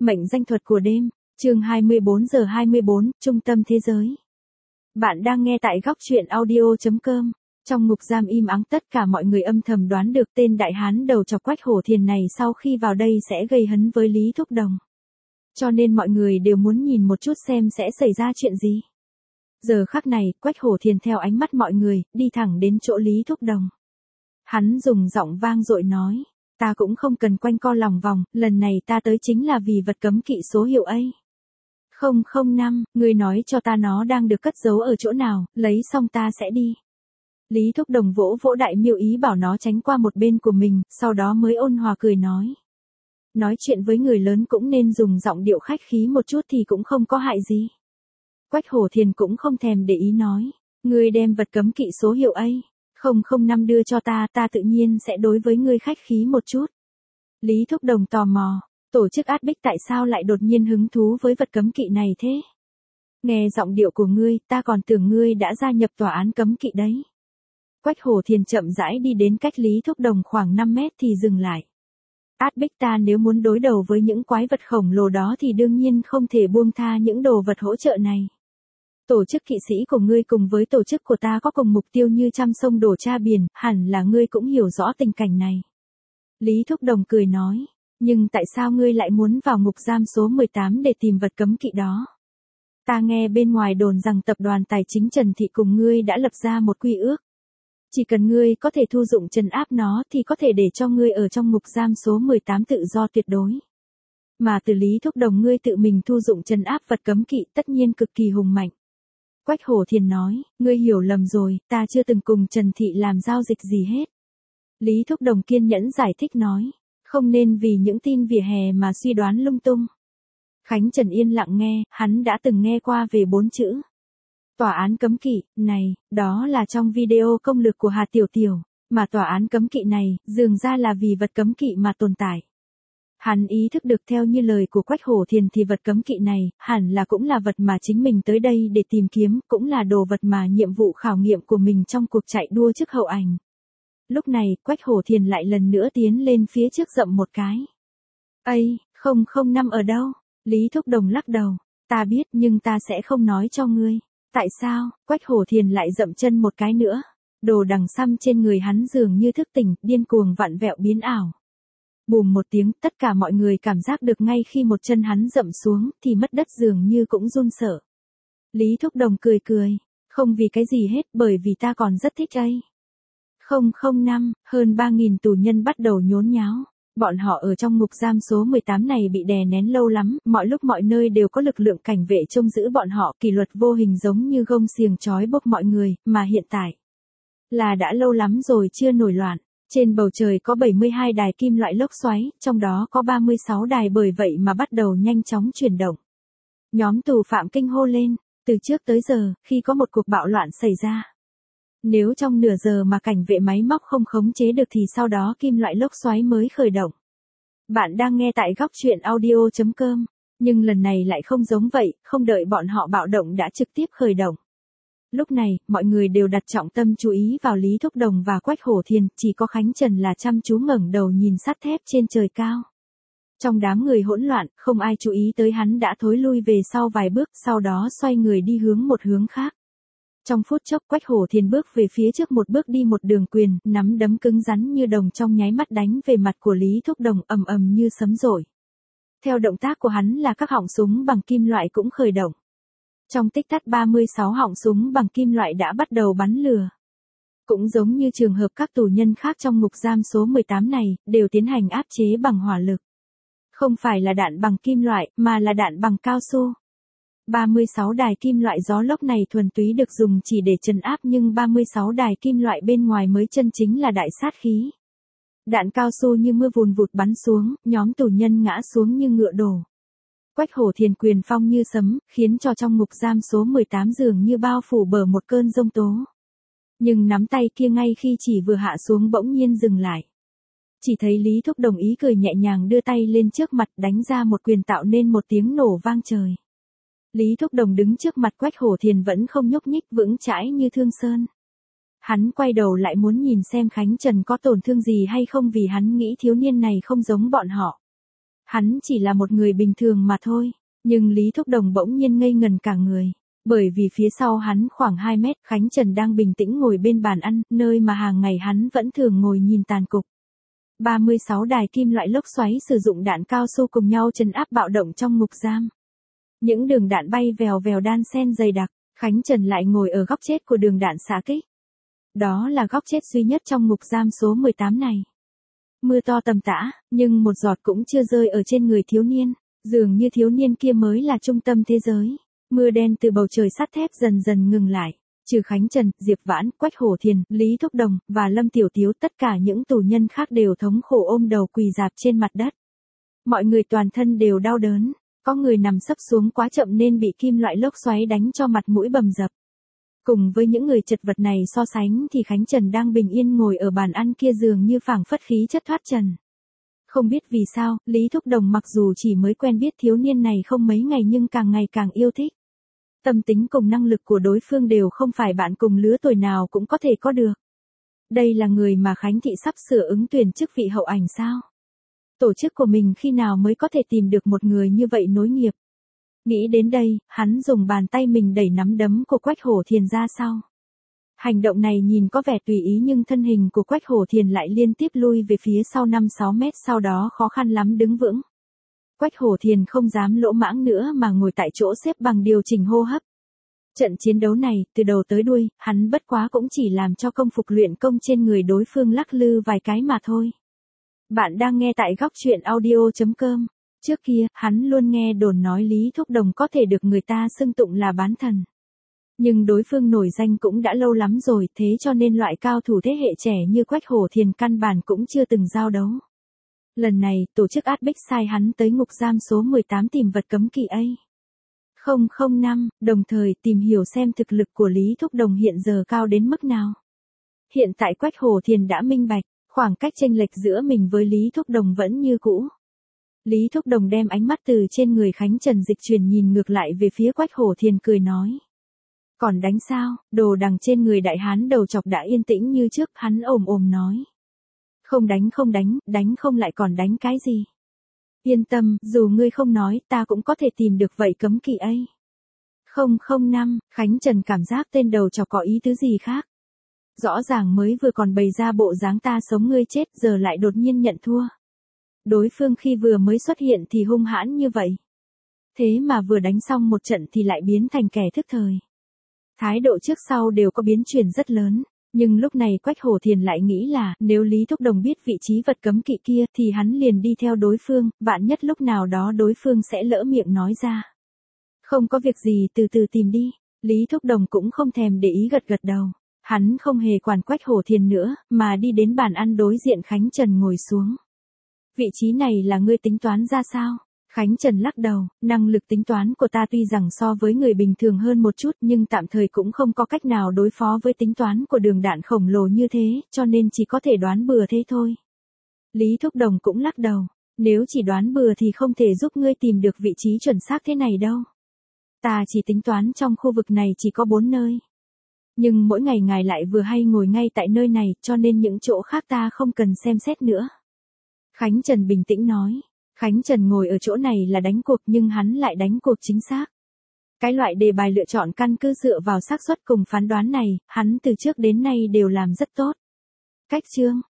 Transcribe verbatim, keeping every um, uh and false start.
Mệnh danh thuật của đêm, chương hai mươi bốn giờ hai mươi bốn, trung tâm thế giới. Bạn đang nghe tại góc truyện audio chấm com. Trong ngục giam im ắng, tất cả mọi người âm thầm đoán được tên đại hán đầu chọc Quách Hổ Thiền này sau khi vào đây sẽ gây hấn với Lý Thúc Đồng. Cho nên mọi người đều muốn nhìn một chút xem sẽ xảy ra chuyện gì. Giờ khắc này, Quách Hổ Thiền theo ánh mắt mọi người, đi thẳng đến chỗ Lý Thúc Đồng. Hắn dùng giọng vang dội nói, ta cũng không cần quanh co lòng vòng, lần này ta tới chính là vì vật cấm kỵ số hiệu A. không không năm, ngươi nói cho ta nó đang được cất giấu ở chỗ nào, lấy xong ta sẽ đi. Lý Thúc Đồng vỗ vỗ đại miêu ý bảo nó tránh qua một bên của mình, sau đó mới ôn hòa cười nói. Nói chuyện với người lớn cũng nên dùng giọng điệu khách khí một chút thì cũng không có hại gì. Quách Hổ Thiền cũng không thèm để ý nói, ngươi đem vật cấm kỵ số hiệu A. không không năm đưa cho ta, ta tự nhiên sẽ đối với ngươi khách khí một chút. Lý Thúc Đồng tò mò, tổ chức Át Bích tại sao lại đột nhiên hứng thú với vật cấm kỵ này thế? Nghe giọng điệu của ngươi, ta còn tưởng ngươi đã gia nhập tòa án cấm kỵ đấy. Quách Hổ Thiền chậm rãi đi đến cách Lý Thúc Đồng khoảng năm mét thì dừng lại. Át Bích ta nếu muốn đối đầu với những quái vật khổng lồ đó thì đương nhiên không thể buông tha những đồ vật hỗ trợ này. Tổ chức kỵ sĩ của ngươi cùng với tổ chức của ta có cùng mục tiêu như trăm sông đổ cha biển, hẳn là ngươi cũng hiểu rõ tình cảnh này. Lý Thúc Đồng cười nói, nhưng tại sao ngươi lại muốn vào ngục giam số mười tám để tìm vật cấm kỵ đó? Ta nghe bên ngoài đồn rằng tập đoàn tài chính Trần Thị cùng ngươi đã lập ra một quy ước. Chỉ cần ngươi có thể thu dụng trấn áp nó thì có thể để cho ngươi ở trong ngục giam số mười tám tự do tuyệt đối. Mà từ Lý Thúc Đồng ngươi tự mình thu dụng trấn áp vật cấm kỵ tất nhiên cực kỳ hùng mạnh. Quách Hổ Thiền nói, ngươi hiểu lầm rồi, ta chưa từng cùng Trần Thị làm giao dịch gì hết. Lý Thúc Đồng kiên nhẫn giải thích nói, không nên vì những tin vỉa hè mà suy đoán lung tung. Khánh Trần yên lặng nghe, hắn đã từng nghe qua về bốn chữ. Tòa án cấm kỵ, này, đó là trong video công lược của Hà Tiểu Tiểu, mà tòa án cấm kỵ này, dường ra là vì vật cấm kỵ mà tồn tại. Hắn ý thức được theo như lời của Quách Hổ Thiền thì vật cấm kỵ này, hẳn là cũng là vật mà chính mình tới đây để tìm kiếm, cũng là đồ vật mà nhiệm vụ khảo nghiệm của mình trong cuộc chạy đua trước hậu ảnh. Lúc này, Quách Hổ Thiền lại lần nữa tiến lên phía trước dậm một cái. Ây, không không năm ở đâu? Lý Thúc Đồng lắc đầu, ta biết nhưng ta sẽ không nói cho ngươi. Tại sao? Quách Hổ Thiền lại dậm chân một cái nữa. Đồ đằng xăm trên người hắn dường như thức tỉnh, điên cuồng vặn vẹo biến ảo. Bùm một tiếng, tất cả mọi người cảm giác được ngay khi một chân hắn dậm xuống, thì mất đất dường như cũng run sợ. Lý Thúc Đồng cười cười, không vì cái gì hết, bởi vì ta còn rất thích A. không không năm, hơn ba nghìn tù nhân bắt đầu nhốn nháo. Bọn họ ở trong ngục giam số mười tám này bị đè nén lâu lắm, mọi lúc mọi nơi đều có lực lượng cảnh vệ trông giữ bọn họ, kỷ luật vô hình giống như gông xiềng trói buộc mọi người, mà hiện tại là đã lâu lắm rồi chưa nổi loạn. Trên bầu trời có bảy mươi hai đài kim loại lốc xoáy, trong đó có ba mươi sáu đài bởi vậy mà bắt đầu nhanh chóng chuyển động. Nhóm tù phạm kinh hô lên, từ trước tới giờ, khi có một cuộc bạo loạn xảy ra. Nếu trong nửa giờ mà cảnh vệ máy móc không khống chế được thì sau đó kim loại lốc xoáy mới khởi động. Bạn đang nghe tại góc truyện audio chấm com, nhưng lần này lại không giống vậy, không đợi bọn họ bạo động đã trực tiếp khởi động. Lúc này, mọi người đều đặt trọng tâm chú ý vào Lý Thúc Đồng và Quách Hổ Thiền, chỉ có Khánh Trần là chăm chú ngẩng đầu nhìn sắt thép trên trời cao. Trong đám người hỗn loạn, không ai chú ý tới hắn đã thối lui về sau vài bước, sau đó xoay người đi hướng một hướng khác. Trong phút chốc Quách Hổ Thiền bước về phía trước một bước đi một đường quyền, nắm đấm cứng rắn như đồng trong nháy mắt đánh về mặt của Lý Thúc Đồng ầm ầm như sấm rội. Theo động tác của hắn là các họng súng bằng kim loại cũng khởi động. Trong tích tắc ba mươi sáu họng súng bằng kim loại đã bắt đầu bắn lừa. Cũng giống như trường hợp các tù nhân khác trong ngục giam số mười tám này, đều tiến hành áp chế bằng hỏa lực. Không phải là đạn bằng kim loại, mà là đạn bằng cao su. ba mươi sáu đài kim loại gió lốc này thuần túy được dùng chỉ để trấn áp nhưng ba mươi sáu đài kim loại bên ngoài mới chân chính là đại sát khí. Đạn cao su như mưa vùn vụt bắn xuống, nhóm tù nhân ngã xuống như ngựa đổ. Quách Hổ Thiền quyền phong như sấm, khiến cho trong ngục giam số mười tám dường như bao phủ bờ một cơn giông tố. Nhưng nắm tay kia ngay khi chỉ vừa hạ xuống bỗng nhiên dừng lại. Chỉ thấy Lý Thúc Đồng ý cười nhẹ nhàng đưa tay lên trước mặt đánh ra một quyền tạo nên một tiếng nổ vang trời. Lý Thúc Đồng đứng trước mặt Quách Hổ Thiền vẫn không nhúc nhích vững chãi như thương sơn. Hắn quay đầu lại muốn nhìn xem Khánh Trần có tổn thương gì hay không vì hắn nghĩ thiếu niên này không giống bọn họ. Hắn chỉ là một người bình thường mà thôi. Nhưng Lý Thúc Đồng bỗng nhiên ngây ngần cả người. Bởi vì phía sau hắn khoảng hai mét, Khánh Trần đang bình tĩnh ngồi bên bàn ăn, nơi mà hàng ngày hắn vẫn thường ngồi nhìn tàn cục. ba mươi sáu đài kim loại lốc xoáy sử dụng đạn cao su cùng nhau trấn áp bạo động trong ngục giam. Những đường đạn bay vèo vèo đan xen dày đặc, Khánh Trần lại ngồi ở góc chết của đường đạn xạ kích. Đó là góc chết duy nhất trong ngục giam số mười tám này. Mưa to tầm tã, nhưng một giọt cũng chưa rơi ở trên người thiếu niên, dường như thiếu niên kia mới là trung tâm thế giới. Mưa đen từ bầu trời sắt thép dần dần ngừng lại, trừ Khánh Trần, Diệp Vãn, Quách Hổ Thiền, Lý Thúc Đồng, và Lâm Tiểu Tiếu, tất cả những tù nhân khác đều thống khổ ôm đầu quỳ rạp trên mặt đất. Mọi người toàn thân đều đau đớn, có người nằm sấp xuống quá chậm nên bị kim loại lốc xoáy đánh cho mặt mũi bầm dập. Cùng với những người chật vật này so sánh thì Khánh Trần đang bình yên ngồi ở bàn ăn kia dường như phảng phất khí chất thoát trần. Không biết vì sao, Lý Thúc Đồng mặc dù chỉ mới quen biết thiếu niên này không mấy ngày nhưng càng ngày càng yêu thích. Tâm tính cùng năng lực của đối phương đều không phải bạn cùng lứa tuổi nào cũng có thể có được. Đây là người mà Khánh Thị sắp sửa ứng tuyển chức vị hậu ảnh sao? Tổ chức của mình khi nào mới có thể tìm được một người như vậy nối nghiệp? Nghĩ đến đây, hắn dùng bàn tay mình đẩy nắm đấm của Quách Hổ Thiền ra sau. Hành động này nhìn có vẻ tùy ý nhưng thân hình của Quách Hổ Thiền lại liên tiếp lui về phía sau năm sáu mét, sau đó khó khăn lắm đứng vững. Quách Hổ Thiền không dám lỗ mãng nữa mà ngồi tại chỗ xếp bằng điều chỉnh hô hấp. Trận chiến đấu này, từ đầu tới đuôi, hắn bất quá cũng chỉ làm cho công phục luyện công trên người đối phương lắc lư vài cái mà thôi. Bạn đang nghe tại góc truyện audio chấm com. Trước kia, hắn luôn nghe đồn nói Lý Thúc Đồng có thể được người ta xưng tụng là bán thần. Nhưng đối phương nổi danh cũng đã lâu lắm rồi, thế cho nên loại cao thủ thế hệ trẻ như Quách Hổ Thiền căn bản cũng chưa từng giao đấu. Lần này, tổ chức át bích sai hắn tới ngục giam số mười tám tìm vật cấm kỵ A không không năm, đồng thời tìm hiểu xem thực lực của Lý Thúc Đồng hiện giờ cao đến mức nào. Hiện tại Quách Hổ Thiền đã minh bạch, khoảng cách chênh lệch giữa mình với Lý Thúc Đồng vẫn như cũ. Lý Thúc Đồng đem ánh mắt từ trên người Khánh Trần dịch chuyển nhìn ngược lại về phía Quách Hổ Thiền cười nói. Còn đánh sao? Đồ đằng trên người đại hán đầu chọc đã yên tĩnh như trước, hắn ồm ồm nói. Không đánh không đánh, đánh không lại còn đánh cái gì? Yên tâm, dù ngươi không nói, ta cũng có thể tìm được vậy cấm kỵ A không không năm, Khánh Trần cảm giác tên đầu chọc có ý tứ gì khác. Rõ ràng mới vừa còn bày ra bộ dáng ta sống ngươi chết, giờ lại đột nhiên nhận thua. Đối phương khi vừa mới xuất hiện thì hung hãn như vậy. Thế mà vừa đánh xong một trận thì lại biến thành kẻ thức thời. Thái độ trước sau đều có biến chuyển rất lớn. Nhưng lúc này Quách Hổ Thiền lại nghĩ là, nếu Lý Thúc Đồng biết vị trí vật cấm kỵ kia thì hắn liền đi theo đối phương, vạn nhất lúc nào đó đối phương sẽ lỡ miệng nói ra. Không có việc gì, từ từ tìm đi. Lý Thúc Đồng cũng không thèm để ý, gật gật đầu. Hắn không hề quản Quách Hổ Thiền nữa, mà đi đến bàn ăn đối diện Khánh Trần ngồi xuống. Vị trí này là ngươi tính toán ra sao? Khánh Trần lắc đầu, năng lực tính toán của ta tuy rằng so với người bình thường hơn một chút nhưng tạm thời cũng không có cách nào đối phó với tính toán của đường đạn khổng lồ như thế, cho nên chỉ có thể đoán bừa thế thôi. Lý Thúc Đồng cũng lắc đầu, nếu chỉ đoán bừa thì không thể giúp ngươi tìm được vị trí chuẩn xác thế này đâu. Ta chỉ tính toán trong khu vực này chỉ có bốn nơi. Nhưng mỗi ngày ngài lại vừa hay ngồi ngay tại nơi này, cho nên những chỗ khác ta không cần xem xét nữa. Khánh Trần bình tĩnh nói. Khánh Trần ngồi ở chỗ này là đánh cuộc nhưng hắn lại đánh cuộc chính xác. Cái loại đề bài lựa chọn căn cứ dựa vào xác suất cùng phán đoán này, hắn từ trước đến nay đều làm rất tốt. Cách chương,